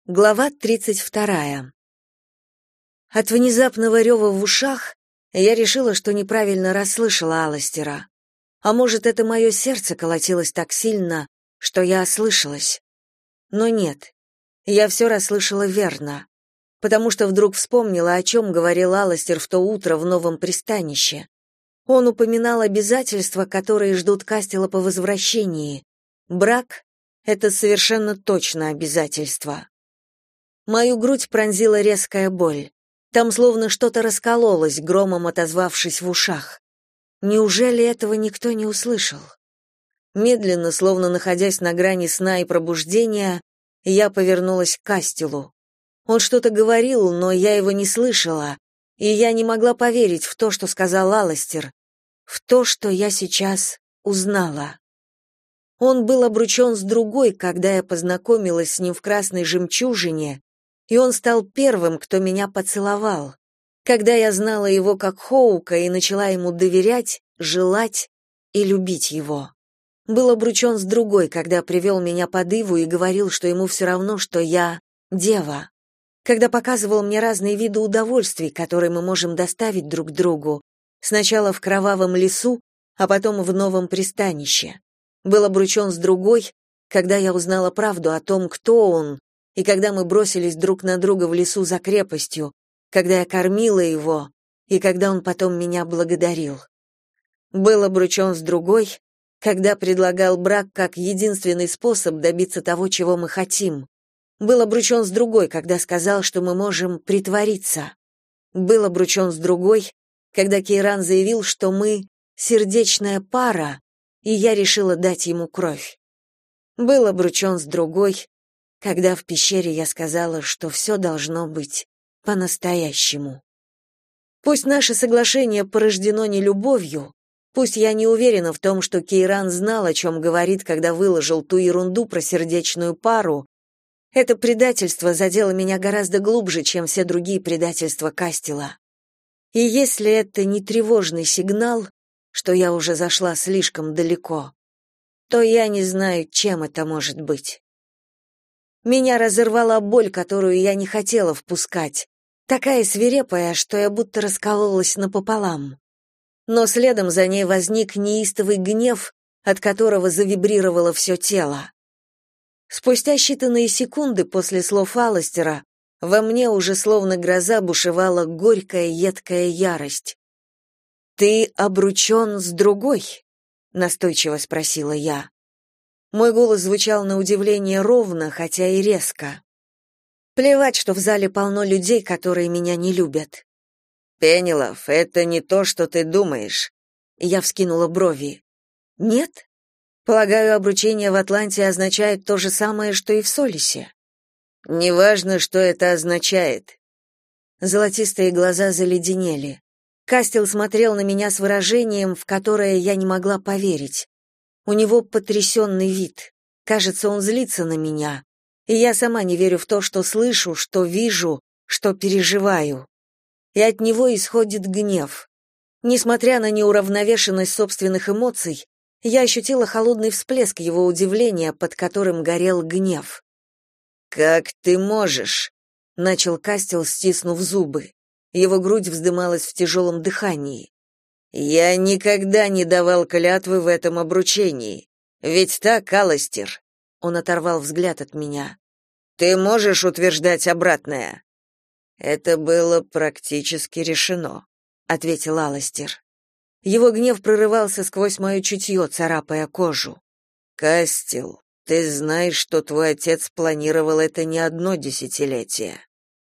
Глава 32. От внезапного рева в ушах я решила, что неправильно расслышала Аластера. А может, это мое сердце колотилось так сильно, что я ослышалась. Но нет, я все расслышала верно, потому что вдруг вспомнила, о чем говорил Аластер в то утро в новом пристанище. Он упоминал обязательства, которые ждут Кастела по возвращении. Брак — это совершенно точно обязательство. Мою грудь пронзила резкая боль. Там словно что-то раскололось, громом отозвавшись в ушах. Неужели этого никто не услышал? Медленно, словно находясь на грани сна и пробуждения, я повернулась к Кастелу. Он что-то говорил, но я его не слышала, и я не могла поверить в то, что сказал Аластер, в то, что я сейчас узнала. Он был обручен с другой, когда я познакомилась с ним в «Красной жемчужине», и он стал первым, кто меня поцеловал, когда я знала его как Хоука и начала ему доверять, желать и любить его. Был обручен с другой, когда привел меня под иву и говорил, что ему все равно, что я дева, когда показывал мне разные виды удовольствий, которые мы можем доставить друг другу, сначала в кровавом лесу, а потом в новом пристанище. Был обручен с другой, когда я узнала правду о том, кто он, и когда мы бросились друг на друга в лесу за крепостью, когда я кормила его, и когда он потом меня благодарил. Был обручен с другой, когда предлагал брак как единственный способ добиться того, чего мы хотим. Был обручен с другой, когда сказал, что мы можем притвориться. Был обручен с другой, когда Кейран заявил, что мы сердечная пара, и я решила дать ему кровь. Был обручен с другой, когда в пещере я сказала, что все должно быть по-настоящему. Пусть наше соглашение порождено не любовью, пусть я не уверена в том, что Кейран знал, о чем говорит, когда выложил ту ерунду про сердечную пару, это предательство задело меня гораздо глубже, чем все другие предательства Кастела. И если это не тревожный сигнал, что я уже зашла слишком далеко, то я не знаю, чем это может быть. Меня разорвала боль, которую я не хотела впускать, такая свирепая, что я будто раскололась напополам. Но следом за ней возник неистовый гнев, от которого завибрировало все тело. Спустя считанные секунды после слов Аластера во мне уже словно гроза бушевала горькая, едкая ярость. «Ты обручен с другой?» — настойчиво спросила я. Мой голос звучал на удивление ровно, хотя и резко. Плевать, что в зале полно людей, которые меня не любят. «Пенелов, это не то, что ты думаешь». Я вскинула брови. «Нет? Полагаю, обручение в Атланте означает то же самое, что и в Солисе». «Неважно, что это означает». Золотистые глаза заледенели. Кастел смотрел на меня с выражением, в которое я не могла поверить. У него потрясенный вид. Кажется, он злится на меня. И я сама не верю в то, что слышу, что вижу, что переживаю. И от него исходит гнев. Несмотря на неуравновешенность собственных эмоций, я ощутила холодный всплеск его удивления, под которым горел гнев. «Как ты можешь?» — начал Кастел, стиснув зубы. Его грудь вздымалась в тяжелом дыхании. «Я никогда не давал клятвы в этом обручении. Ведь так, Аластер?» Он оторвал взгляд от меня. «Ты можешь утверждать обратное?» «Это было практически решено», — ответил Аластер. Его гнев прорывался сквозь мое чутье, царапая кожу. «Кастел, ты знаешь, что твой отец планировал это не одно десятилетие».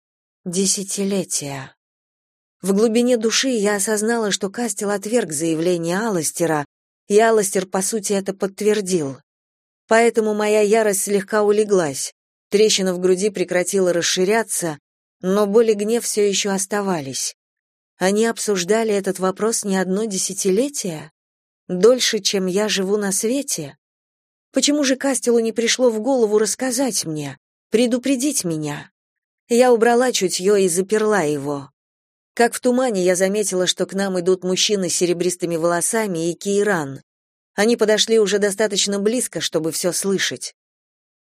Десятилетия. В глубине души я осознала, что Кастел отверг заявление Аластера, и Аластер, по сути, это подтвердил. Поэтому моя ярость слегка улеглась, трещина в груди прекратила расширяться, но боль и гнев все еще оставались. Они обсуждали этот вопрос не одно десятилетие? Дольше, чем я живу на свете? Почему же Кастелу не пришло в голову рассказать мне, предупредить меня? Я убрала чутье и заперла его. Как в тумане я заметила, что к нам идут мужчины с серебристыми волосами и Кейран. Они подошли уже достаточно близко, чтобы все слышать.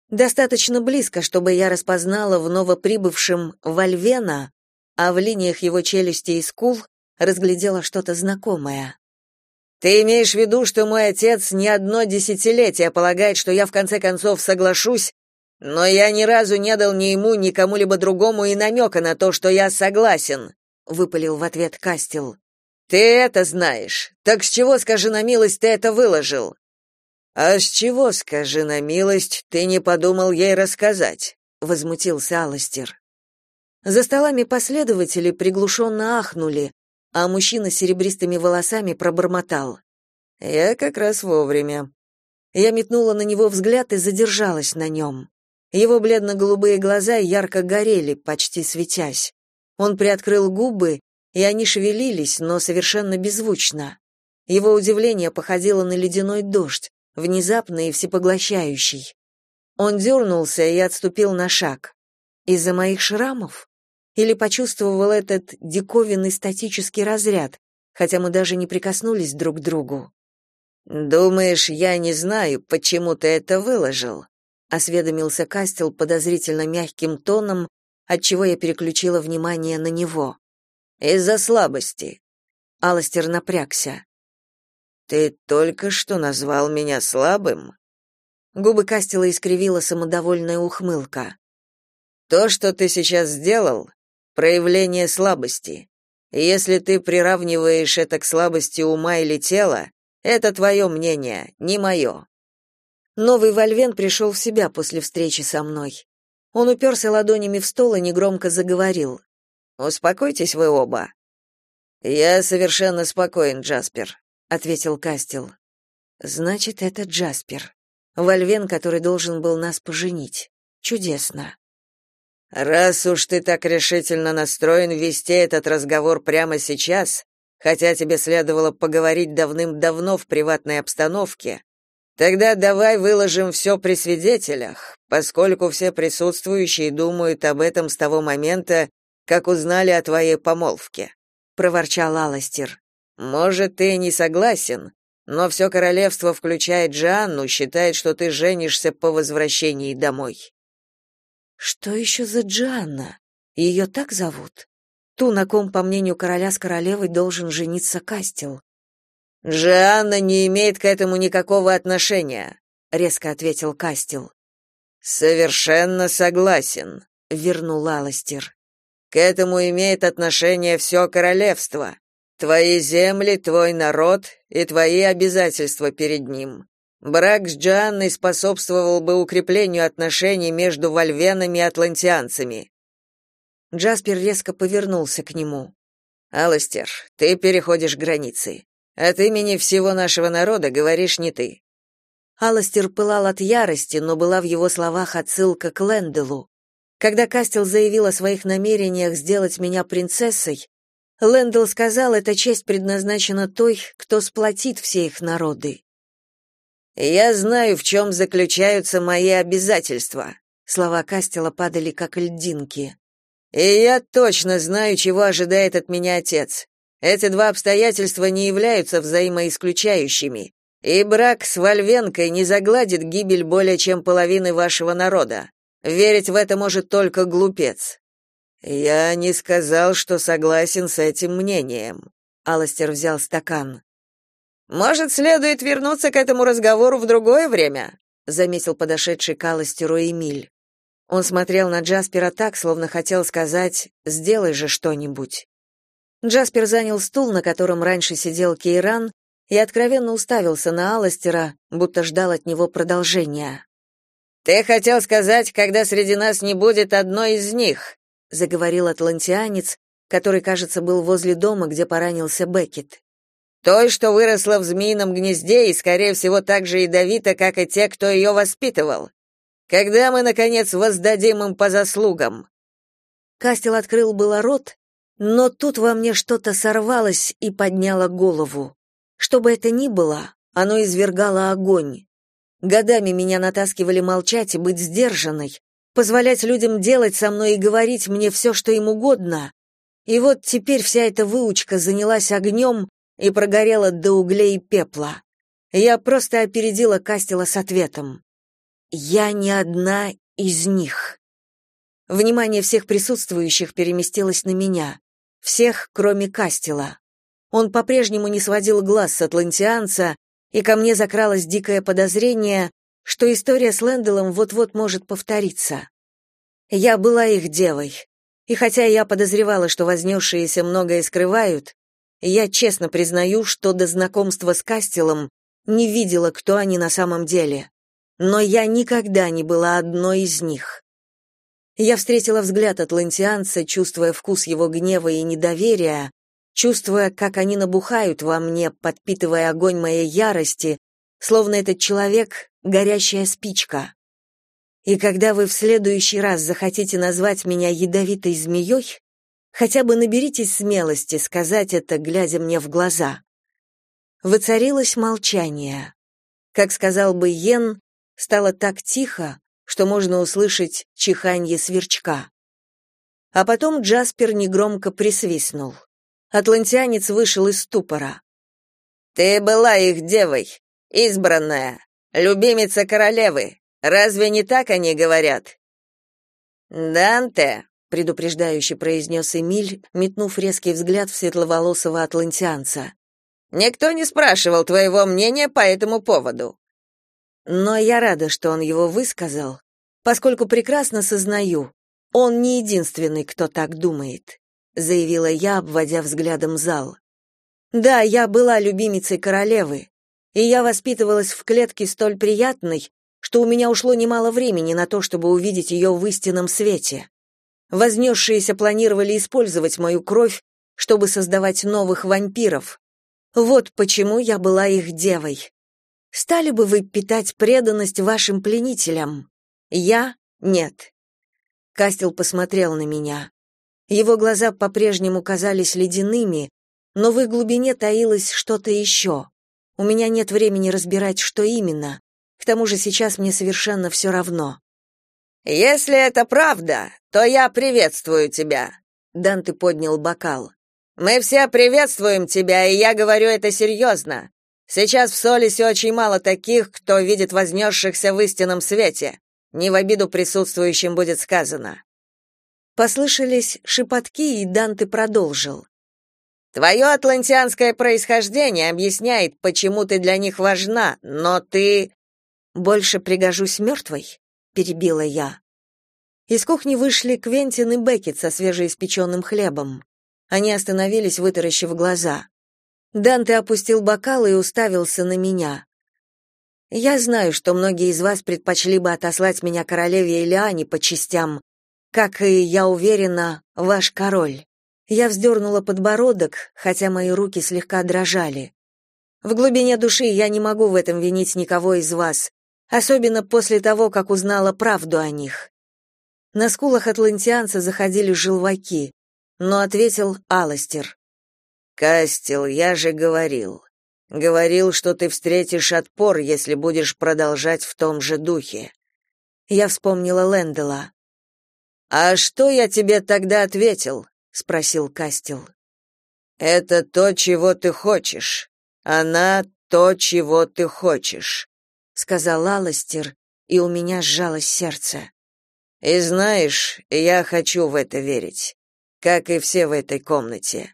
Достаточно близко, чтобы я распознала в новоприбывшем Вольвена, а в линиях его челюсти и скул разглядела что-то знакомое. «Ты имеешь в виду, что мой отец не одно десятилетие полагает, что я в конце концов соглашусь, но я ни разу не дал ни ему, ни кому-либо другому и намека на то, что я согласен», — выпалил в ответ Кастел. «Ты это знаешь. Так с чего, скажи на милость, ты это выложил?» «А с чего, скажи на милость, ты не подумал ей рассказать?» — возмутился Аластер. За столами последователи приглушенно ахнули, а мужчина с серебристыми волосами пробормотал: «Я как раз вовремя». Я метнула на него взгляд и задержалась на нем. Его бледно-голубые глаза ярко горели, почти светясь. Он приоткрыл губы, и они шевелились, но совершенно беззвучно. Его удивление походило на ледяной дождь, внезапный и всепоглощающий. Он дернулся и отступил на шаг. Из-за моих шрамов? Или почувствовал этот диковинный статический разряд, хотя мы даже не прикоснулись друг к другу? «Думаешь, я не знаю, почему ты это выложил?» — осведомился Кастел подозрительно мягким тоном, отчего я переключила внимание на него. «Из-за слабости». Аластер напрягся. «Ты только что назвал меня слабым?» Губы Кастела искривила самодовольная ухмылка. «То, что ты сейчас сделал, проявление слабости. И если ты приравниваешь это к слабости ума или тела, это твое мнение, не мое». Новый Вольвен пришел в себя после встречи со мной. Он уперся ладонями в стол и негромко заговорил. «Успокойтесь вы оба». «Я совершенно спокоен, Джаспер», — ответил Кастел. «Значит, это Джаспер. Вольвен, который должен был нас поженить. Чудесно». «Раз уж ты так решительно настроен вести этот разговор прямо сейчас, хотя тебе следовало поговорить давным-давно в приватной обстановке, тогда давай выложим все при свидетелях, поскольку все присутствующие думают об этом с того момента, как узнали о твоей помолвке», — проворчал Аластер. «Может, ты не согласен, но все королевство, включая Джоанну, считает, что ты женишься по возвращении домой». «Что еще за Джоанна? Ее так зовут? Ту, на ком, по мнению короля с королевой, должен жениться Кастел». «Джоанна не имеет к этому никакого отношения», — резко ответил Кастел. «Совершенно согласен», — вернул Аластер. «К этому имеет отношение все королевство. Твои земли, твой народ и твои обязательства перед ним. Брак с Джоанной способствовал бы укреплению отношений между вольвенами и атлантианцами». Джаспер резко повернулся к нему. «Аластер, ты переходишь границы. От имени всего нашего народа говоришь не ты». Аластер пылал от ярости, но была в его словах отсылка к Лэнделу. Когда Кастел заявил о своих намерениях сделать меня принцессой, Лэндел сказал, эта честь предназначена той, кто сплотит все их народы. «Я знаю, в чем заключаются мои обязательства», — слова Кастела падали как льдинки. «И я точно знаю, чего ожидает от меня отец. Эти два обстоятельства не являются взаимоисключающими, и брак с Вольвенкой не загладит гибель более чем половины вашего народа. Верить в это может только глупец». «Я не сказал, что согласен с этим мнением», — Аластер взял стакан. «Может, следует вернуться к этому разговору в другое время?» — заметил подошедший к Аластеру Эмиль. Он смотрел на Джаспера так, словно хотел сказать «сделай же что-нибудь». Джаспер занял стул, на котором раньше сидел Кейран, и откровенно уставился на Аластера, будто ждал от него продолжения. «Ты хотел сказать, когда среди нас не будет одной из них», — заговорил атлантианец, который, кажется, был возле дома, где поранился Беккет. «Той, что выросла в змеином гнезде и, скорее всего, так же ядовита, как и те, кто ее воспитывал. Когда мы, наконец, воздадим им по заслугам?» Кастел открыл было рот, но тут во мне что-то сорвалось и подняло голову. Что бы это ни было, оно извергало огонь. Годами меня натаскивали молчать и быть сдержанной, позволять людям делать со мной и говорить мне все, что им угодно. И вот теперь вся эта выучка занялась огнем и прогорела до углей и пепла. Я просто опередила Кастела с ответом. я не одна из них. Внимание всех присутствующих переместилось на меня. Всех, кроме Кастела. Он по-прежнему не сводил глаз с атлантианца, и ко мне закралось дикое подозрение, что история с Лэнделом вот-вот может повториться. Я была их девой, и хотя я подозревала, что вознесшиеся многое скрывают, я честно признаю, что до знакомства с Кастелом не видела, кто они на самом деле. Но я никогда не была одной из них. Я встретила взгляд атлантианца, чувствуя вкус его гнева и недоверия, чувствуя, как они набухают во мне, подпитывая огонь моей ярости, словно этот человек — горящая спичка. И когда вы в следующий раз захотите назвать меня ядовитой змеей, хотя бы наберитесь смелости сказать это, глядя мне в глаза. Воцарилось молчание. Как сказал бы Йен, стало так тихо, что можно услышать чиханье сверчка. А потом Джаспер негромко присвистнул. Атлантианец вышел из ступора. «Ты была их девой, избранная, любимица королевы. Разве не так они говорят?» «Данте», — предупреждающе произнес Эмиль, метнув резкий взгляд в светловолосого атлантианца. «Никто не спрашивал твоего мнения по этому поводу». Но я рада, что он его высказал, поскольку прекрасно сознаю, он не единственный, кто так думает, заявила я, обводя взглядом зал. Да, я была любимицей королевы, и я воспитывалась в клетке столь приятной, что у меня ушло немало времени на то, чтобы увидеть ее в истинном свете. Вознесшиеся планировали использовать мою кровь, чтобы создавать новых вампиров. Вот почему я была их девой. Стали бы вы питать преданность вашим пленителям? Я — нет. Кастел посмотрел на меня. Его глаза по-прежнему казались ледяными, но в их глубине таилось что-то еще. У меня нет времени разбирать, что именно. К тому же сейчас мне совершенно все равно. «Если это правда, то я приветствую тебя», — Данте поднял бокал. «Мы все приветствуем тебя, и я говорю это серьезно. Сейчас в Солисе очень мало таких, кто видит вознесшихся в истинном свете. Не в обиду присутствующим будет сказано». Послышались шепотки, и Данте продолжил. «Твое атлантианское происхождение объясняет, почему ты для них важна, но ты...» «Больше пригожусь мертвой?» — перебила я. Из кухни вышли Квентин и Беккет со свежеиспеченным хлебом. Они остановились, вытаращив глаза. Данте опустил бокал и уставился на меня. «Я знаю, что многие из вас предпочли бы отослать меня королеве Элиане по частям, как и, я уверена, ваш король». Я вздернула подбородок, хотя мои руки слегка дрожали. В глубине души я не могу в этом винить никого из вас, особенно после того, как узнала правду о них. На скулах атлантианца заходили желваки, но ответил Аластер. «Кастел, я же говорил. Говорил, что ты встретишь отпор, если будешь продолжать в том же духе». Я вспомнила Лэндела. «А что я тебе тогда ответил?» — спросил Кастел. «Это то, чего ты хочешь. Она то, чего ты хочешь», — сказал Аластер, и у меня сжалось сердце. «И знаешь, я хочу в это верить, как и все в этой комнате».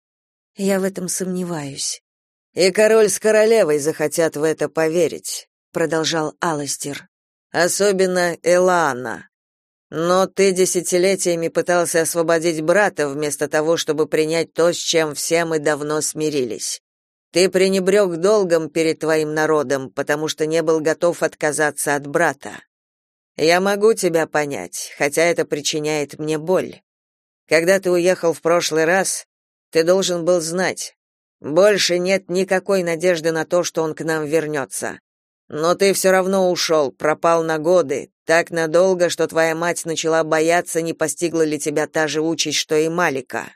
«Я в этом сомневаюсь». «И король с королевой захотят в это поверить», — продолжал Аластер. «Особенно Элаана. Но ты десятилетиями пытался освободить брата вместо того, чтобы принять то, с чем все мы давно смирились. Ты пренебрег долгом перед твоим народом, потому что не был готов отказаться от брата. Я могу тебя понять, хотя это причиняет мне боль. Когда ты уехал в прошлый раз, ты должен был знать, больше нет никакой надежды на то, что он к нам вернется. Но ты все равно ушел, пропал на годы, так надолго, что твоя мать начала бояться, не постигла ли тебя та же участь, что и Малика».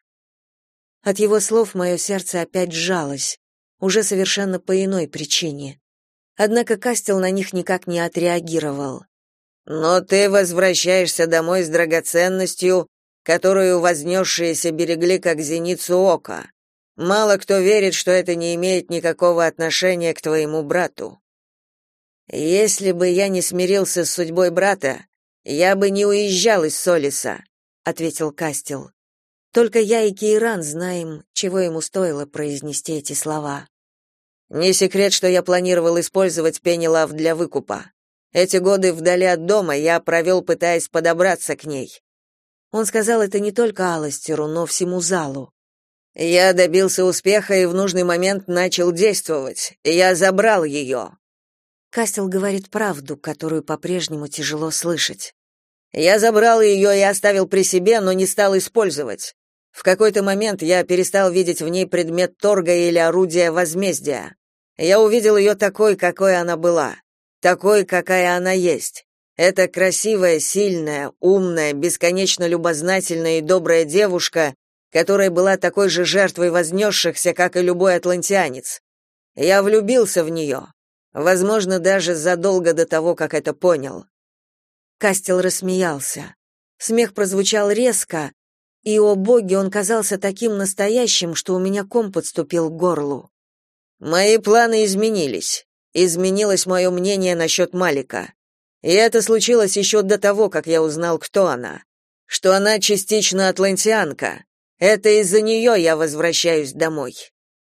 От его слов мое сердце опять сжалось, уже совершенно по иной причине. Однако Кастел на них никак не отреагировал. «Но ты возвращаешься домой с драгоценностью, которую вознесшиеся берегли как зеницу ока. Мало кто верит, что это не имеет никакого отношения к твоему брату». Если бы я не смирился с судьбой брата, я бы не уезжал из Солиса, ответил Кастел. Только я и Кейран знаем, чего ему стоило произнести эти слова. Не секрет, что я планировал использовать Пенелав для выкупа. Эти годы вдали от дома я провел, пытаясь подобраться к ней. Он сказал это не только Аластеру, но всему залу. Я добился успеха и в нужный момент начал действовать. Я забрал ее. Кастел говорит правду, которую по-прежнему тяжело слышать. Я забрал ее и оставил при себе, но не стал использовать. В какой-то момент я перестал видеть в ней предмет торга или орудие возмездия. Я увидел ее такой, какой она была, такой, какая она есть. Это красивая, сильная, умная, бесконечно любознательная и добрая девушка, которая была такой же жертвой вознесшихся, как и любой атлантианец. Я влюбился в нее. Возможно, даже задолго до того, как это понял. Кастел рассмеялся. Смех прозвучал резко, и, о боги, он казался таким настоящим, что у меня ком подступил к горлу. Мои планы изменились. Изменилось мое мнение насчет Малика. И это случилось еще до того, как я узнал, кто она. Что она частично атлантианка. Это из-за нее я возвращаюсь домой.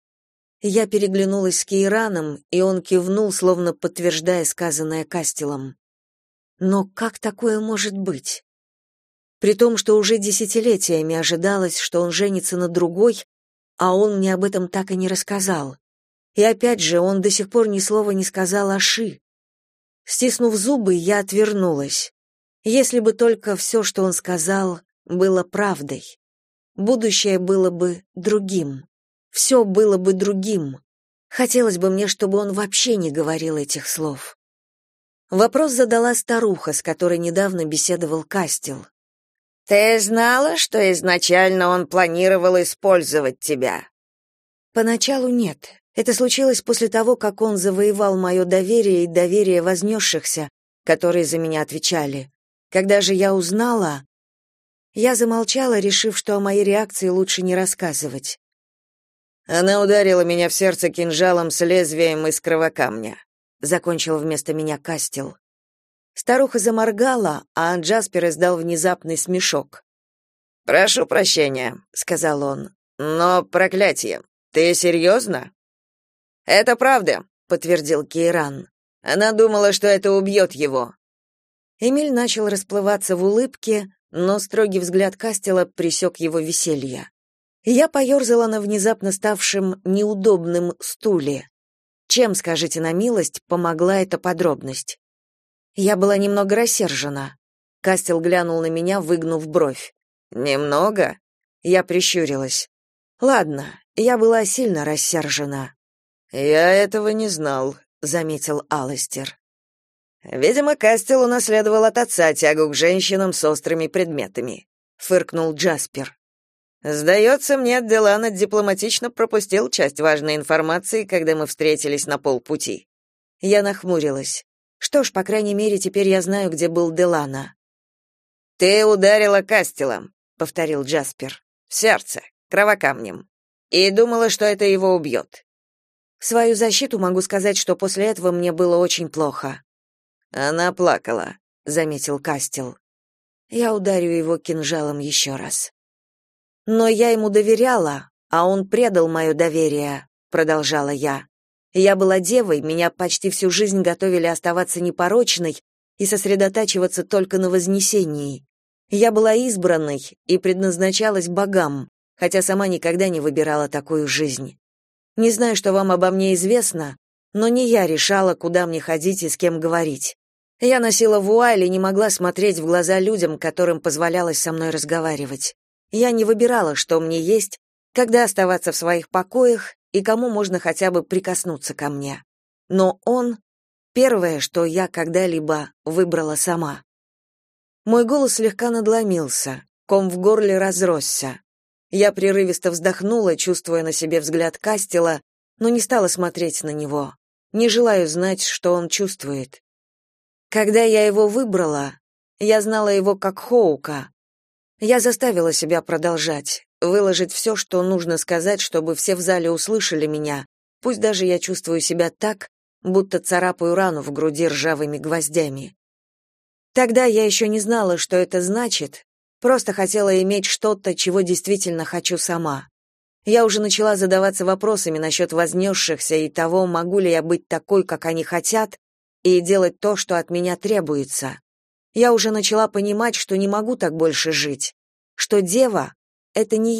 Я переглянулась с Кейраном, и он кивнул, словно подтверждая сказанное Кастелом. Но как такое может быть? При том, что уже десятилетиями ожидалось, что он женится на другой, а он мне об этом так и не рассказал. И опять же, он до сих пор ни слова не сказал о Ши. Стиснув зубы, я отвернулась. Если бы только все, что он сказал, было правдой. Будущее было бы другим. Все было бы другим. Хотелось бы мне, чтобы он вообще не говорил этих слов. Вопрос задала старуха, с которой недавно беседовал Кастел. «Ты знала, что изначально он планировал использовать тебя?» «Поначалу нет. Это случилось после того, как он завоевал мое доверие и доверие вознесшихся, которые за меня отвечали. Когда же я узнала...» Я замолчала, решив, что о моей реакции лучше не рассказывать. «Она ударила меня в сердце кинжалом с лезвием из кровокамня», — закончил вместо меня Кастел. Старуха заморгала, а Джаспер издал внезапный смешок. «Прошу прощения», — сказал он, — «но проклятие. Ты серьезно?» «Это правда», — подтвердил Кейран. «Она думала, что это убьет его». Эмиль начал расплываться в улыбке, но строгий взгляд Кастела пресек его веселье. Я поерзала на внезапно ставшем неудобном стуле. Чем, скажите на милость, помогла эта подробность? Я была немного рассержена. Кастел глянул на меня, выгнув бровь. «Немного?» Я прищурилась. «Ладно, я была сильно рассержена». «Я этого не знал», — заметил Аластер. «Видимо, Кастел унаследовал от отца тягу к женщинам с острыми предметами», — фыркнул Джаспер. «Сдается мне, Делана дипломатично пропустил часть важной информации, когда мы встретились на полпути». Я нахмурилась. Что ж, по крайней мере, теперь я знаю, где был Делана. «Ты ударила Кастелом», — повторил Джаспер. «В сердце, кровокамнем. И думала, что это его убьет». В свою защиту могу сказать, что после этого мне было очень плохо. «Она плакала», — заметил Кастел. Я ударю его кинжалом еще раз. «Но я ему доверяла, а он предал мое доверие», — продолжала я. «Я была девой, меня почти всю жизнь готовили оставаться непорочной и сосредотачиваться только на вознесении. Я была избранной и предназначалась богам, хотя сама никогда не выбирала такую жизнь. Не знаю, что вам обо мне известно, но не я решала, куда мне ходить и с кем говорить. Я носила вуаль и не могла смотреть в глаза людям, которым позволялось со мной разговаривать. Я не выбирала, что мне есть, когда оставаться в своих покоях и кому можно хотя бы прикоснуться ко мне. Но он — первое, что я когда-либо выбрала сама. Мой голос слегка надломился, ком в горле разросся. Я прерывисто вздохнула, чувствуя на себе взгляд Кастела, но не стала смотреть на него. Не желаю знать, что он чувствует. Когда я его выбрала, я знала его как Хоука. Я заставила себя продолжать, выложить все, что нужно сказать, чтобы все в зале услышали меня, пусть даже я чувствую себя так, будто царапаю рану в груди ржавыми гвоздями. Тогда я еще не знала, что это значит, просто хотела иметь что-то, чего действительно хочу сама. Я уже начала задаваться вопросами насчет вознесшихся и того, могу ли я быть такой, как они хотят, и делать то, что от меня требуется. Я уже начала понимать, что не могу так больше жить, что дева — это не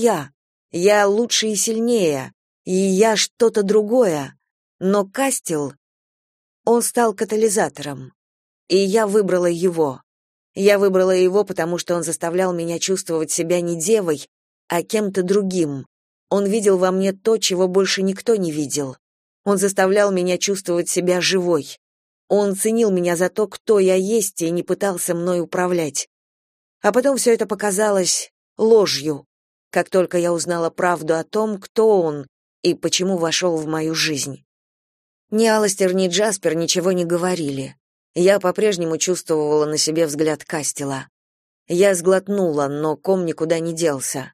я лучше и сильнее, и я что-то другое, но Кастел, он стал катализатором, и я выбрала его. Я выбрала его, потому что он заставлял меня чувствовать себя не девой, а кем-то другим. Он видел во мне то, чего больше никто не видел. Он заставлял меня чувствовать себя живой. Он ценил меня за то, кто я есть, и не пытался мной управлять. А потом все это показалось ложью, как только я узнала правду о том, кто он и почему вошел в мою жизнь. Ни Аластер, ни Джаспер ничего не говорили. Я по-прежнему чувствовала на себе взгляд Кастела. Я сглотнула, но ком никуда не делся.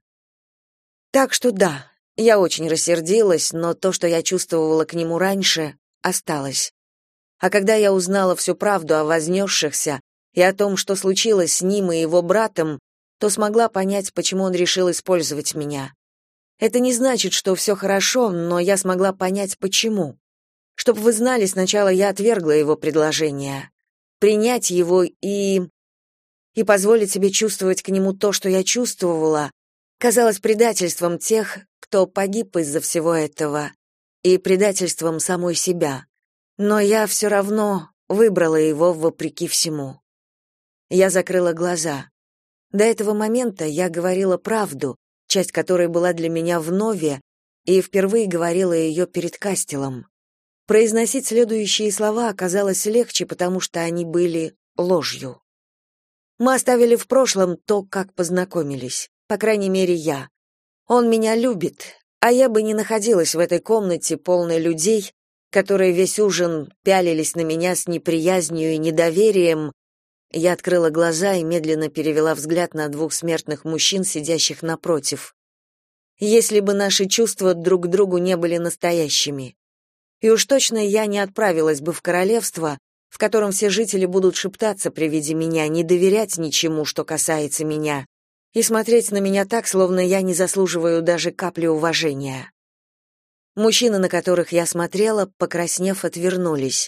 Так что да, я очень рассердилась, но то, что я чувствовала к нему раньше, осталось. А когда я узнала всю правду о вознесшихся и о том, что случилось с ним и его братом, то смогла понять, почему он решил использовать меня. Это не значит, что все хорошо, но я смогла понять, почему. Чтоб вы знали, сначала я отвергла его предложение. Принять его и позволить себе чувствовать к нему то, что я чувствовала, казалось предательством тех, кто погиб из-за всего этого, и предательством самой себя. Но я все равно выбрала его вопреки всему. Я закрыла глаза. До этого момента я говорила правду, часть которой была для меня вновь, и впервые говорила ее перед Кастелом. Произносить следующие слова оказалось легче, потому что они были ложью. Мы оставили в прошлом то, как познакомились, по крайней мере, я. Он меня любит, а я бы не находилась в этой комнате, полной людей, которые весь ужин пялились на меня с неприязнью и недоверием. Я открыла глаза и медленно перевела взгляд на двух смертных мужчин, сидящих напротив. Если бы наши чувства друг к другу не были настоящими. И уж точно я не отправилась бы в королевство, в котором все жители будут шептаться при виде меня, не доверять ничему, что касается меня, и смотреть на меня так, словно я не заслуживаю даже капли уважения. Мужчины, на которых я смотрела, покраснев, отвернулись.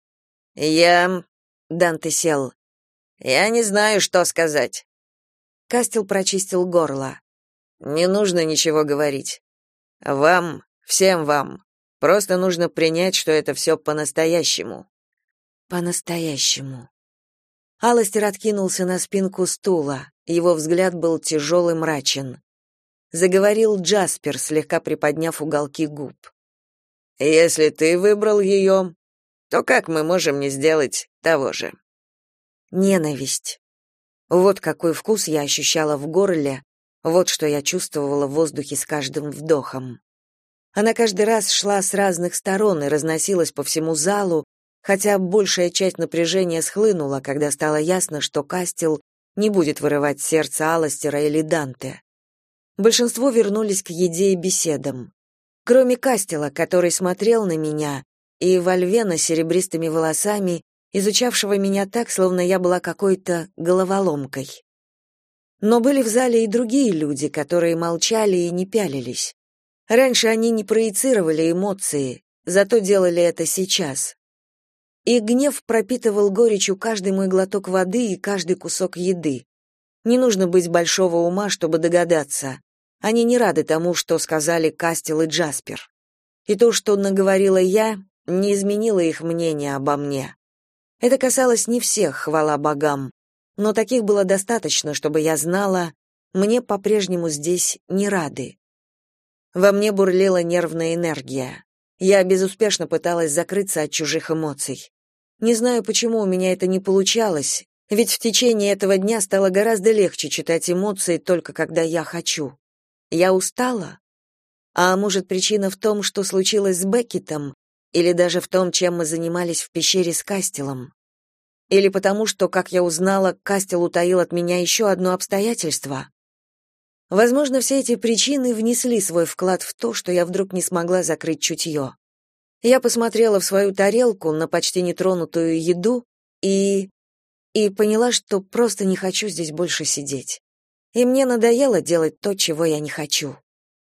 Данте сел. «Я не знаю, что сказать». Кастел прочистил горло. «Не нужно ничего говорить. Вам, всем вам, просто нужно принять, что это все по-настоящему». «По-настоящему». Аластер откинулся на спинку стула. Его взгляд был тяжел и мрачен. Заговорил Джаспер, слегка приподняв уголки губ. «Если ты выбрал ее, то как мы можем не сделать того же?» Ненависть. Вот какой вкус я ощущала в горле, вот что я чувствовала в воздухе с каждым вдохом. Она каждый раз шла с разных сторон и разносилась по всему залу, хотя большая часть напряжения схлынула, когда стало ясно, что Кастел не будет вырывать сердце Аластера или Данте. Большинство вернулись к еде и беседам. Кроме Кастела, который смотрел на меня, и Вольвена с серебристыми волосами, изучавшего меня так, словно я была какой-то головоломкой. Но были в зале и другие люди, которые молчали и не пялились. Раньше они не проецировали эмоции, зато делали это сейчас. Их гнев пропитывал горечью каждый мой глоток воды и каждый кусок еды. Не нужно быть большого ума, чтобы догадаться. Они не рады тому, что сказали Кастел и Джаспер. И то, что наговорила я, не изменило их мнение обо мне. Это касалось не всех, хвала богам, но таких было достаточно, чтобы я знала, мне по-прежнему здесь не рады. Во мне бурлила нервная энергия. Я безуспешно пыталась закрыться от чужих эмоций. Не знаю, почему у меня это не получалось, ведь в течение этого дня стало гораздо легче читать эмоции только когда я хочу. Я устала? А может, причина в том, что случилось с Беккетом, или даже в том, чем мы занимались в пещере с Кастелом? Или потому, что, как я узнала, Кастел утаил от меня еще одно обстоятельство? Возможно, все эти причины внесли свой вклад в то, что я вдруг не смогла закрыть чутье. Я посмотрела в свою тарелку на почти нетронутую еду и поняла, что просто не хочу здесь больше сидеть. И мне надоело делать то, чего я не хочу.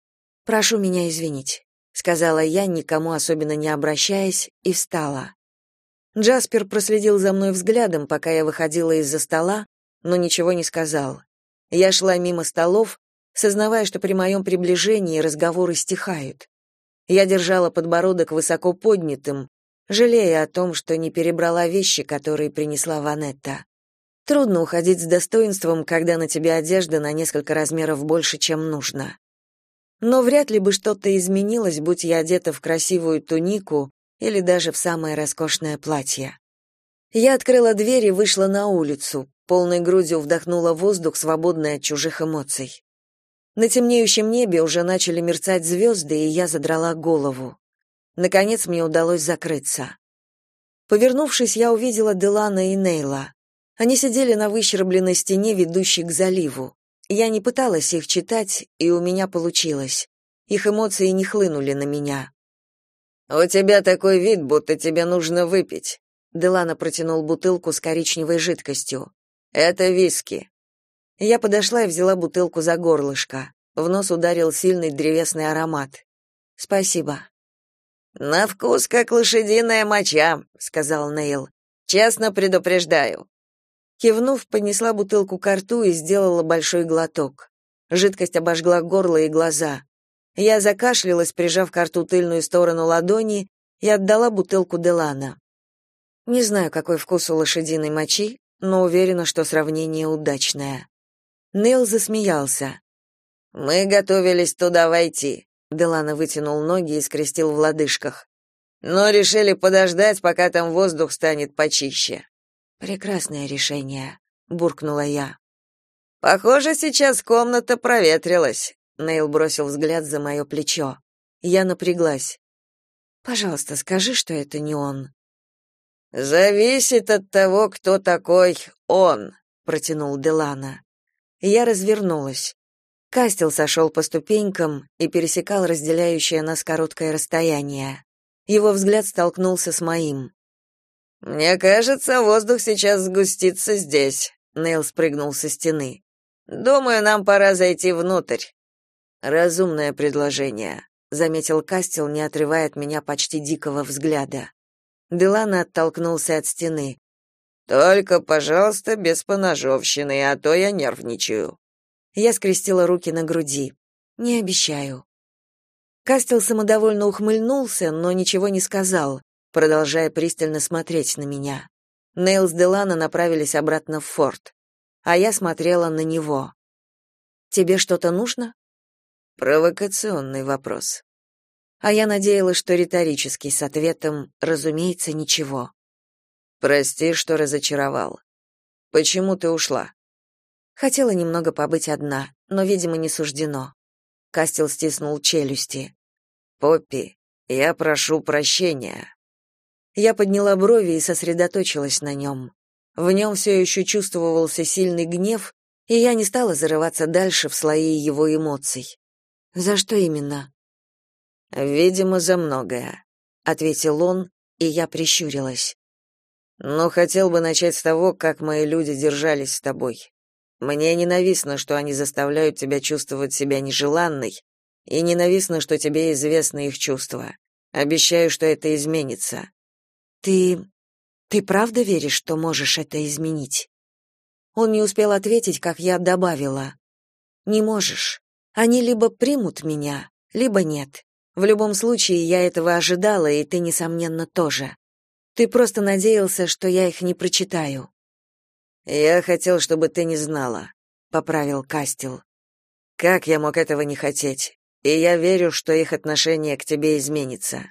«Прошу меня извинить», — сказала я, никому особенно не обращаясь, и встала. Джаспер проследил за мной взглядом, пока я выходила из-за стола, но ничего не сказал. Я шла мимо столов, сознавая, что при моем приближении разговоры стихают. Я держала подбородок высоко поднятым, жалея о том, что не перебрала вещи, которые принесла Ванетта. Трудно уходить с достоинством, когда на тебе одежда на несколько размеров больше, чем нужно. Но вряд ли бы что-то изменилось, будь я одета в красивую тунику или даже в самое роскошное платье. Я открыла дверь и вышла на улицу, полной грудью вдохнула воздух, свободный от чужих эмоций. На темнеющем небе уже начали мерцать звезды, и я задрала голову. Наконец мне удалось закрыться. Повернувшись, я увидела Делана и Нейла. Они сидели на выщербленной стене, ведущей к заливу. Я не пыталась их читать, и у меня получилось. Их эмоции не хлынули на меня. «У тебя такой вид, будто тебе нужно выпить». Делана протянул бутылку с коричневой жидкостью. «Это виски». Я подошла и взяла бутылку за горлышко. В нос ударил сильный древесный аромат. «Спасибо». «На вкус как лошадиная моча», — сказал Нейл. «Честно предупреждаю». Кивнув, поднесла бутылку ко рту и сделала большой глоток. Жидкость обожгла горло и глаза. Я закашлялась, прижав к рту тыльную сторону ладони, и отдала бутылку Делана. Не знаю, какой вкус у лошадиной мочи, но уверена, что сравнение удачное. Нейл засмеялся. «Мы готовились туда войти», — Делана вытянул ноги и скрестил в лодыжках. «Но решили подождать, пока там воздух станет почище». «Прекрасное решение», — буркнула я. «Похоже, сейчас комната проветрилась», — Нейл бросил взгляд за мое плечо. Я напряглась. «Пожалуйста, скажи, что это не он». «Зависит от того, кто такой он», — протянул Делана. Я развернулась. Кастел сошел по ступенькам и пересекал разделяющее нас короткое расстояние. Его взгляд столкнулся с моим. «Мне кажется, воздух сейчас сгустится здесь», — Нейл спрыгнул со стены. «Думаю, нам пора зайти внутрь». «Разумное предложение», — заметил Кастел, не отрывая от меня почти дикого взгляда. Делана оттолкнулся от стены. «Только, пожалуйста, без поножовщины, а то я нервничаю». Я скрестила руки на груди. «Не обещаю». Кастел самодовольно ухмыльнулся, но ничего не сказал, продолжая пристально смотреть на меня. Нейл с Делана направились обратно в форт, а я смотрела на него. «Тебе что-то нужно?» Провокационный вопрос. А я надеялась, что риторический, с ответом «разумеется, ничего». «Прости, что разочаровал. Почему ты ушла?» Хотела немного побыть одна, но, видимо, не суждено. Кастел стиснул челюсти. «Поппи, я прошу прощения». Я подняла брови и сосредоточилась на нем. В нем все еще чувствовался сильный гнев, и я не стала зарываться дальше в слои его эмоций. «За что именно?» «Видимо, за многое», — ответил он, и я прищурилась. «Но хотел бы начать с того, как мои люди держались с тобой. Мне ненавистно, что они заставляют тебя чувствовать себя нежеланной, и ненавистно, что тебе известны их чувства. Обещаю, что это изменится». «Ты правда веришь, что можешь это изменить?» Он не успел ответить, как я добавила. «Не можешь. Они либо примут меня, либо нет. В любом случае, я этого ожидала, и ты, несомненно, тоже. Ты просто надеялся, что я их не прочитаю». «Я хотел, чтобы ты не знала», — поправил Кастел. «Как я мог этого не хотеть? И я верю, что их отношение к тебе изменится».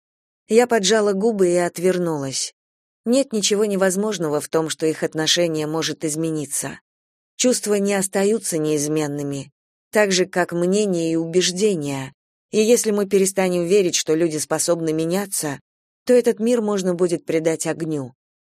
Я поджала губы и отвернулась. Нет ничего невозможного в том, что их отношение может измениться. Чувства не остаются неизменными, так же, как мнения и убеждения. И если мы перестанем верить, что люди способны меняться, то этот мир можно будет предать огню.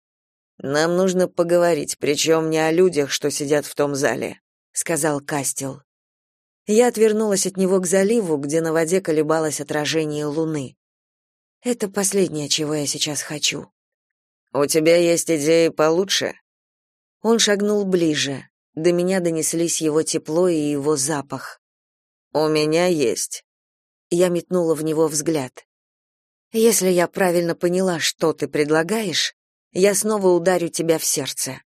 «Нам нужно поговорить, причем не о людях, что сидят в том зале», — сказал Кастел. Я отвернулась от него к заливу, где на воде колебалось отражение луны. Это последнее, чего я сейчас хочу. У тебя есть идеи получше? Он шагнул ближе. До меня донеслись его тепло и его запах. У меня есть. Я метнула в него взгляд. Если я правильно поняла, что ты предлагаешь, я снова ударю тебя в сердце.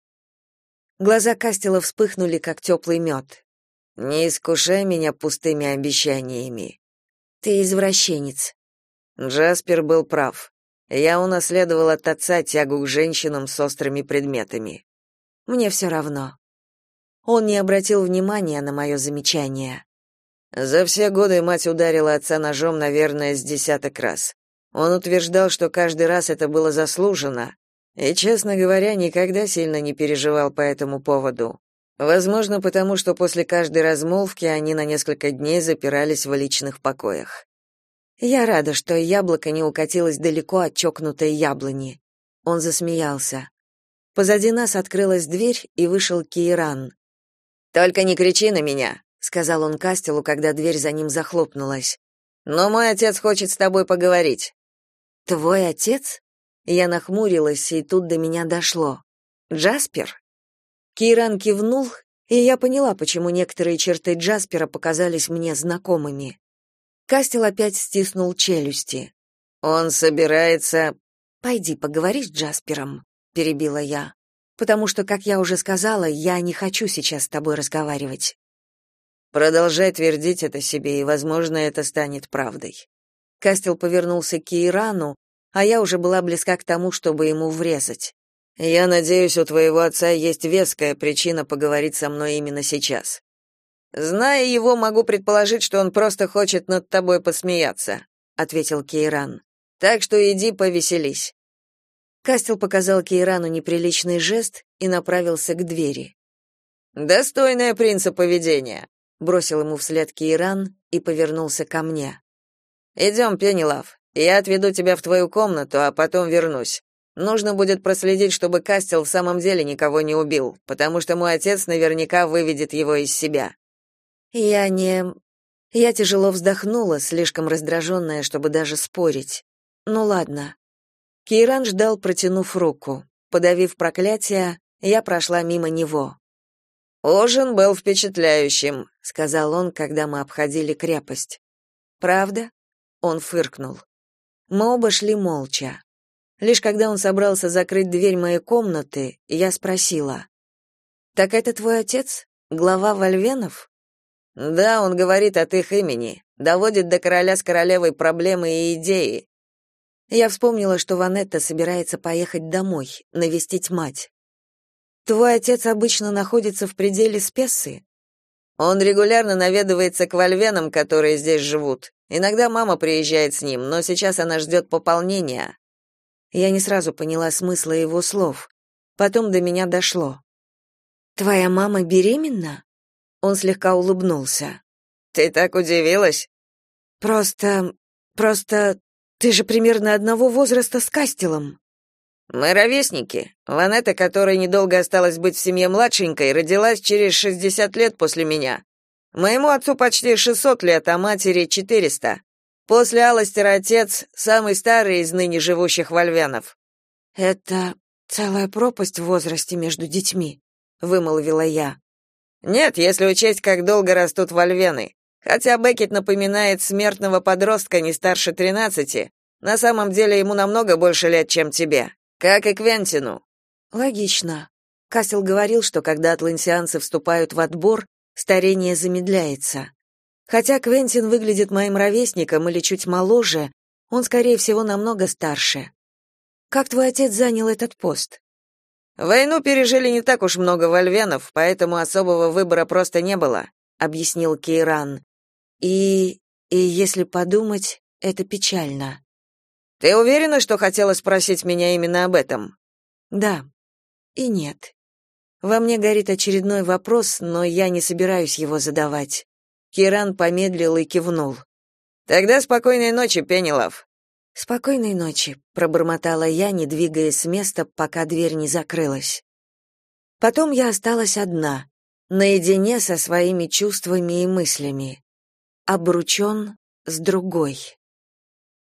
Глаза Кастела вспыхнули, как теплый мед. Не искушай меня пустыми обещаниями. Ты извращенец. Джаспер был прав. Я унаследовал от отца тягу к женщинам с острыми предметами. Мне все равно. Он не обратил внимания на мое замечание. За все годы мать ударила отца ножом, наверное, с 10 раз. Он утверждал, что каждый раз это было заслуженно, и, честно говоря, никогда сильно не переживал по этому поводу. Возможно, потому что после каждой размолвки они на несколько дней запирались в личных покоях. Я рада, что яблоко не укатилось далеко от чокнутой яблони. Он засмеялся. Позади нас открылась дверь, и вышел Кейран. «Только не кричи на меня», — сказал он Кастелу, когда дверь за ним захлопнулась. «Но мой отец хочет с тобой поговорить». «Твой отец?» Я нахмурилась, и тут до меня дошло. «Джаспер?» Кейран кивнул, и я поняла, почему некоторые черты Джаспера показались мне знакомыми. Кастел опять стиснул челюсти. «Он собирается...» «Пойди поговори с Джаспером», — перебила я. «Потому что, как я уже сказала, я не хочу сейчас с тобой разговаривать». «Продолжай твердить это себе, и, возможно, это станет правдой». Кастел повернулся к Кейрану, а я уже была близка к тому, чтобы ему врезать. «Я надеюсь, у твоего отца есть веская причина поговорить со мной именно сейчас. Зная его, могу предположить, что он просто хочет над тобой посмеяться», — ответил Кейран. «Так что иди повеселись». Кастел показал Кейрану неприличный жест и направился к двери. «Достойное принца поведения», — бросил ему вслед Кейран и повернулся ко мне. «Идем, Пенелав. Я отведу тебя в твою комнату, а потом вернусь. Нужно будет проследить, чтобы Кастел в самом деле никого не убил, потому что мой отец наверняка выведет его из себя». Я тяжело вздохнула, слишком раздраженная, чтобы даже спорить. Ну ладно. Кейран ждал, протянув руку. Подавив проклятие, я прошла мимо него. «Ужин был впечатляющим», — сказал он, когда мы обходили крепость. «Правда?» — он фыркнул. Мы оба шли молча. Лишь когда он собрался закрыть дверь моей комнаты, я спросила. «Так это твой отец? Глава Вольвенов?» «Да, он говорит от их имени, доводит до короля с королевой проблемы и идеи». Я вспомнила, что Ванетта собирается поехать домой, навестить мать. «Твой отец обычно находится в пределе Спессы?» «Он регулярно наведывается к вольвенам, которые здесь живут. Иногда мама приезжает с ним, но сейчас она ждет пополнения». Я не сразу поняла смысла его слов. Потом до меня дошло. «Твоя мама беременна?» Он слегка улыбнулся. «Ты так удивилась?» Просто... Ты же примерно одного возраста с Кастелом». «Мы ровесники. Ванетта, которой недолго осталось быть в семье младшенькой, родилась через 60 лет после меня. Моему отцу почти 600 лет, а матери 400. После Аластера отец самый старый из ныне живущих вольвенов». «Это целая пропасть в возрасте между детьми», — вымолвила я. «Нет, если учесть, как долго растут вольвены. Хотя Беккет напоминает смертного подростка не старше 13, на самом деле ему намного больше лет, чем тебе, как и Квентину». «Логично. Кастел говорил, что когда атлантианцы вступают в отбор, старение замедляется. Хотя Квентин выглядит моим ровесником или чуть моложе, он, скорее всего, намного старше. Как твой отец занял этот пост?» «Войну пережили не так уж много вольвенов, поэтому особого выбора просто не было», — объяснил Кейран. И если подумать, это печально. «Ты уверена, что хотела спросить меня именно об этом?» «Да. И нет. Во мне горит очередной вопрос, но я не собираюсь его задавать». Кейран помедлил и кивнул. «Тогда спокойной ночи, Пенелав». «Спокойной ночи», — пробормотала я, не двигаясь с места, пока дверь не закрылась. Потом я осталась одна, наедине со своими чувствами и мыслями. Обручён с другой.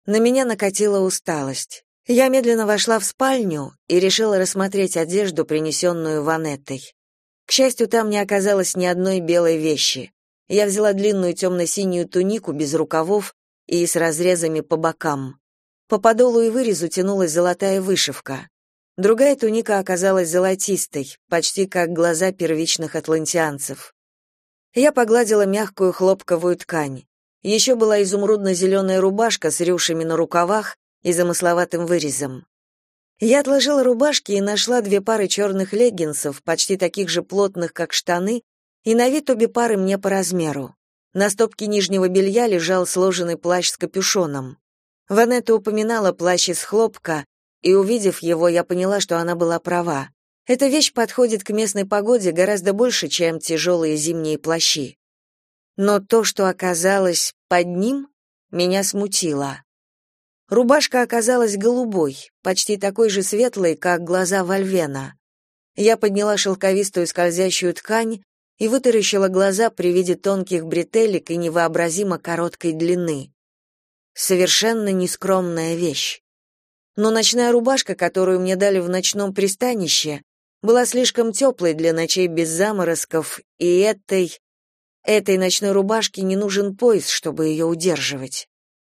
На меня накатила усталость. Я медленно вошла в спальню и решила рассмотреть одежду, принесенную Ванеттой. К счастью, там не оказалось ни одной белой вещи. Я взяла длинную темно-синюю тунику без рукавов и с разрезами по бокам. По подолу и вырезу тянулась золотая вышивка. Другая туника оказалась золотистой, почти как глаза первичных атлантианцев. Я погладила мягкую хлопковую ткань. Еще была изумрудно-зеленая рубашка с рюшами на рукавах и замысловатым вырезом. Я отложила рубашки и нашла 2 пары черных леггинсов, почти таких же плотных, как штаны, и на вид обе пары мне по размеру. На стопке нижнего белья лежал сложенный плащ с капюшоном. Ванетта упоминала плащ из хлопка, и, увидев его, я поняла, что она была права. Эта вещь подходит к местной погоде гораздо больше, чем тяжелые зимние плащи. Но то, что оказалось под ним, меня смутило. Рубашка оказалась голубой, почти такой же светлой, как глаза Вольвена. Я подняла шелковистую скользящую ткань и вытаращила глаза при виде тонких бретелек и невообразимо короткой длины. Совершенно нескромная вещь. Но ночная рубашка, которую мне дали в ночном пристанище, была слишком теплой для ночей без заморозков, и этой ночной рубашке не нужен пояс, чтобы ее удерживать.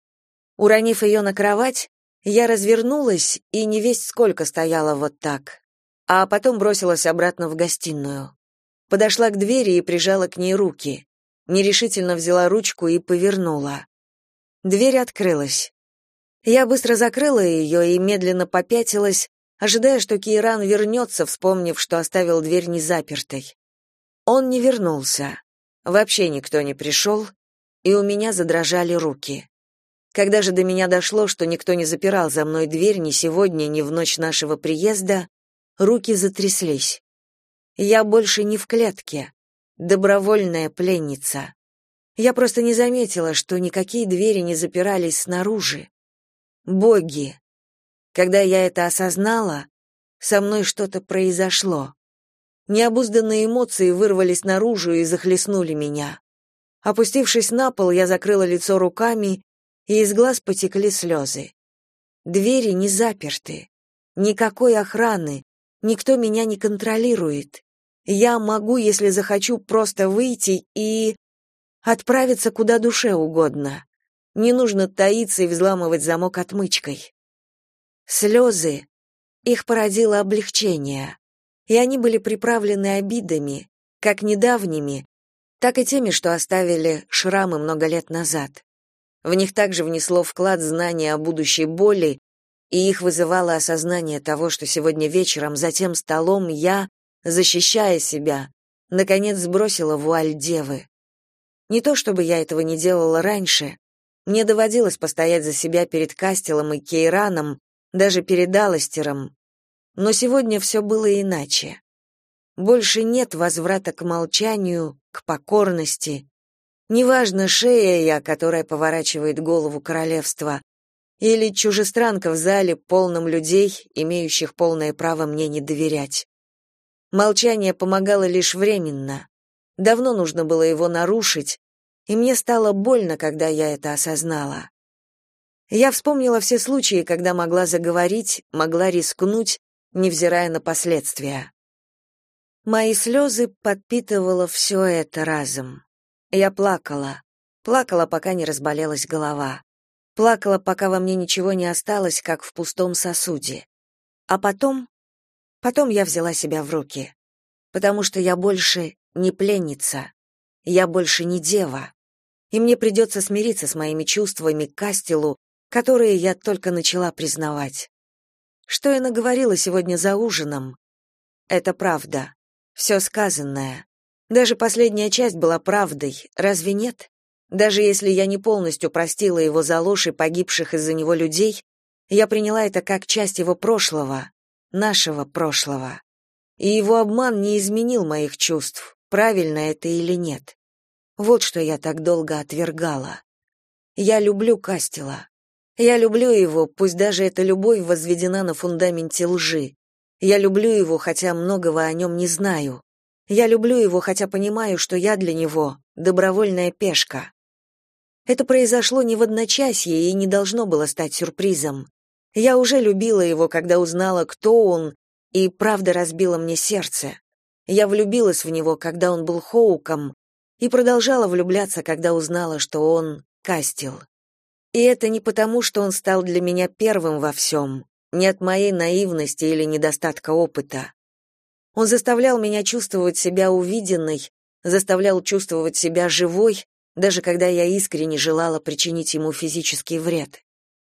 Уронив ее на кровать, я развернулась и невесть сколько стояла вот так, а потом бросилась обратно в гостиную. Подошла к двери и прижала к ней руки. Нерешительно взяла ручку и повернула. Дверь открылась. Я быстро закрыла ее и медленно попятилась, ожидая, что Кейран вернется, вспомнив, что оставил дверь незапертой. Он не вернулся. Вообще никто не пришел, и у меня задрожали руки. Когда же до меня дошло, что никто не запирал за мной дверь ни сегодня, ни в ночь нашего приезда, руки затряслись. Я больше не в клетке, добровольная пленница. Я просто не заметила, что никакие двери не запирались снаружи. Боги! Когда я это осознала, со мной что-то произошло. Необузданные эмоции вырвались наружу и захлестнули меня. Опустившись на пол, я закрыла лицо руками, и из глаз потекли слезы. Двери не заперты. Никакой охраны. Никто меня не контролирует. Я могу, если захочу, просто выйти и отправиться куда душе угодно. Не нужно таиться и взламывать замок отмычкой. Слезы. Их породило облегчение. И они были приправлены обидами, как недавними, так и теми, что оставили шрамы много лет назад. В них также внесло вклад знание о будущей боли, и их вызывало осознание того, что сегодня вечером за тем столом я, защищая себя, наконец сбросила вуаль девы. Не то чтобы я этого не делала раньше, мне доводилось постоять за себя перед Кастелом и Кейраном, даже перед Аластером, но сегодня все было иначе. Больше нет возврата к молчанию, к покорности. Неважно, шея я, которая поворачивает голову королевства, или чужестранка в зале, полном людей, имеющих полное право мне не доверять. Молчание помогало лишь временно. Давно нужно было его нарушить, и мне стало больно, когда я это осознала. Я вспомнила все случаи, когда могла заговорить, могла рискнуть, невзирая на последствия. Мои слезы подпитывало все это разом. Я плакала, пока не разболелась голова. Плакала, пока во мне ничего не осталось, как в пустом сосуде. А потом я взяла себя в руки, потому что я больше не пленница, я больше не дева, и мне придется смириться с моими чувствами к Кастелу, которые я только начала признавать. Что я наговорила сегодня за ужином? Это правда. Все сказанное. Даже последняя часть была правдой, разве нет? Даже если я не полностью простила его за ложь и погибших из-за него людей, я приняла это как часть его прошлого, нашего прошлого. И его обман не изменил моих чувств, правильно это или нет. Вот что я так долго отвергала. Я люблю Кастела. Я люблю его, пусть даже эта любовь возведена на фундаменте лжи. Я люблю его, хотя многого о нем не знаю. Я люблю его, хотя понимаю, что я для него добровольная пешка. Это произошло не в одночасье и не должно было стать сюрпризом. Я уже любила его, когда узнала, кто он, и правда разбила мне сердце. Я влюбилась в него, когда он был Хоуком, и продолжала влюбляться, когда узнала, что он Кастел. И это не потому, что он стал для меня первым во всем, не от моей наивности или недостатка опыта. Он заставлял меня чувствовать себя увиденной, заставлял чувствовать себя живой, даже когда я искренне желала причинить ему физический вред.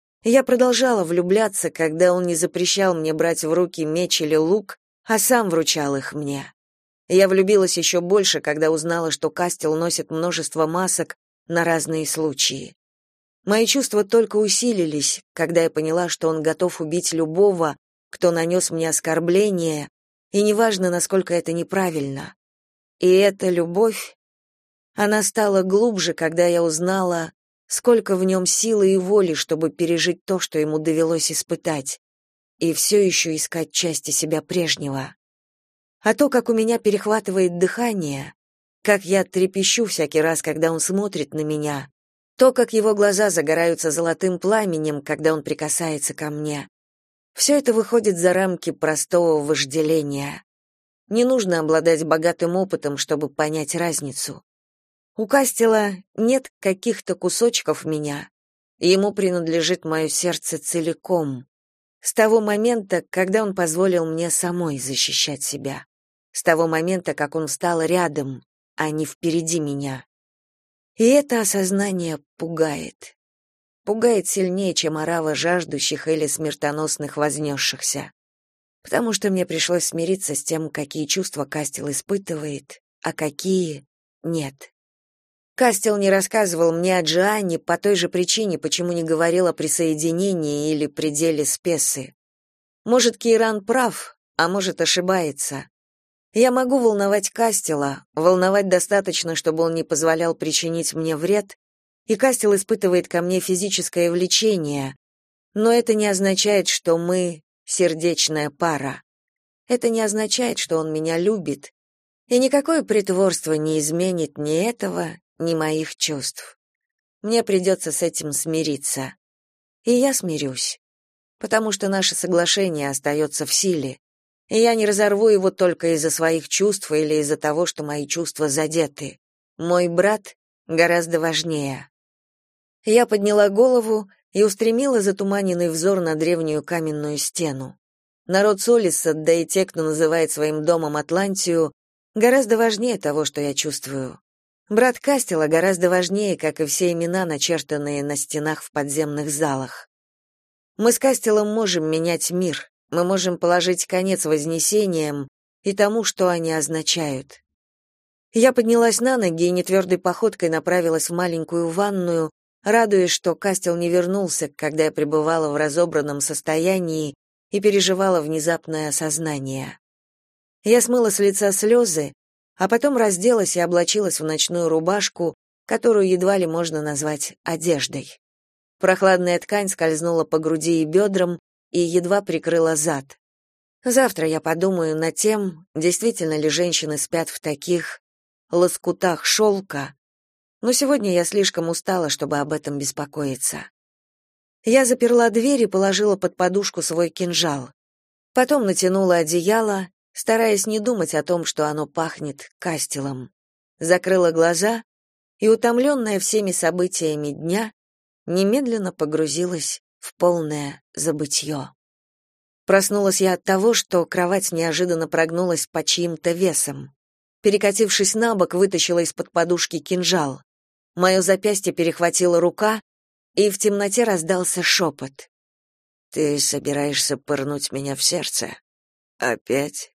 Я продолжала влюбляться, когда он не запрещал мне брать в руки меч или лук, а сам вручал их мне. Я влюбилась еще больше, когда узнала, что Кастел носит множество масок на разные случаи. Мои чувства только усилились, когда я поняла, что он готов убить любого, кто нанес мне оскорбление, и неважно, насколько это неправильно. И эта любовь, она стала глубже, когда я узнала, сколько в нем силы и воли, чтобы пережить то, что ему довелось испытать, и все еще искать части себя прежнего. А то, как у меня перехватывает дыхание, как я трепещу всякий раз, когда он смотрит на меня, то, как его глаза загораются золотым пламенем, когда он прикасается ко мне, все это выходит за рамки простого вожделения. Не нужно обладать богатым опытом, чтобы понять разницу. У Кастела нет каких-то кусочков меня, и ему принадлежит мое сердце целиком. С того момента, когда он позволил мне самой защищать себя. С того момента, как он стал рядом, а не впереди меня. И это осознание пугает. Пугает сильнее, чем орава жаждущих или смертоносных вознесшихся. Потому что мне пришлось смириться с тем, какие чувства Кастел испытывает, а какие нет. Кастел не рассказывал мне о Джианне по той же причине, почему не говорил о присоединении или пределе Спесы. Может, Кейран прав, а может, ошибается. Я могу волновать Кастела, волновать достаточно, чтобы он не позволял причинить мне вред, и Кастел испытывает ко мне физическое влечение, но это не означает, что мы сердечная пара. Это не означает, что он меня любит, и никакое притворство не изменит ни этого, ни моих чувств. Мне придется с этим смириться. И я смирюсь, потому что наше соглашение остается в силе, и я не разорву его только из-за своих чувств или из-за того, что мои чувства задеты. Мой брат гораздо важнее. Я подняла голову и устремила затуманенный взор на древнюю каменную стену. Народ Солиса, да и те, кто называет своим домом Атлантию, гораздо важнее того, что я чувствую. Брат Кастела гораздо важнее, как и все имена, начертанные на стенах в подземных залах. Мы с Кастелом можем менять мир, мы можем положить конец вознесениям и тому, что они означают. Я поднялась на ноги и нетвердой походкой направилась в маленькую ванную, радуясь, что Кастел не вернулся, когда я пребывала в разобранном состоянии и переживала внезапное осознание. Я смыла с лица слезы, а потом разделась и облачилась в ночную рубашку, которую едва ли можно назвать одеждой. Прохладная ткань скользнула по груди и бедрам и едва прикрыла зад. Завтра я подумаю над тем, действительно ли женщины спят в таких лоскутах шелка, но сегодня я слишком устала, чтобы об этом беспокоиться. Я заперла дверь и положила под подушку свой кинжал. Потом натянула одеяло, стараясь не думать о том, что оно пахнет Кастелом. Закрыла глаза и, утомленная всеми событиями дня, немедленно погрузилась в полное забытье. Проснулась я от того, что кровать неожиданно прогнулась под чьим-то весом. Перекатившись на бок, вытащила из-под подушки кинжал. Мое запястье перехватила рука, и в темноте раздался шепот. «Ты собираешься пырнуть меня в сердце? Опять?»